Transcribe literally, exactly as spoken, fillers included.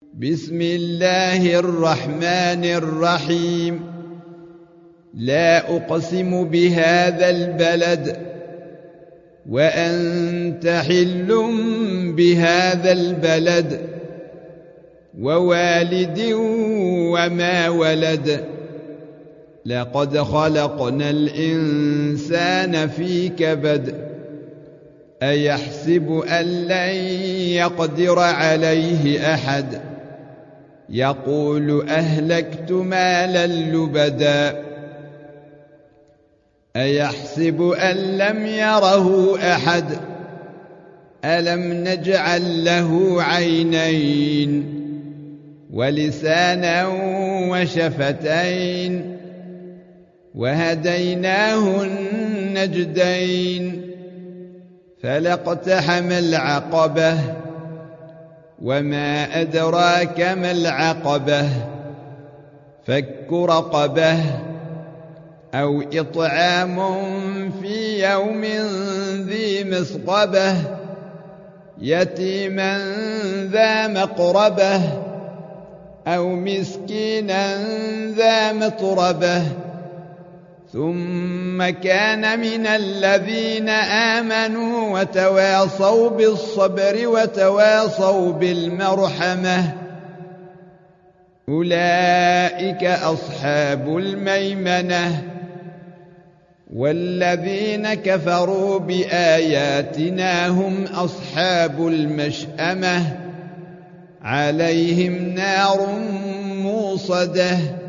بسم الله الرحمن الرحيم. لا أقسم بهذا البلد وأنت حل بهذا البلد ووالد وما ولد. لقد خلقنا الإنسان في كبد. أيحسب أن لن يقدر عليه أحد. يقول أهلكت مالا لبدا. أيحسب أن لم يره أحد. ألم نجعل له عينين ولسانا وشفتين وهديناه النجدين. فلاقتحم العقبة وما أدراك ما العقبة. فك رقبة أو إطعام في يوم ذي مسغبة يتيما ذا مقربة أو مسكينا ذا متربة. ثم كان من الذين آمنوا وتواصوا بالصبر وتواصوا بالمرحمة. أولئك أصحاب الميمنة. والذين كفروا بآياتنا هم أصحاب المشأمة. عليهم نار موصدة.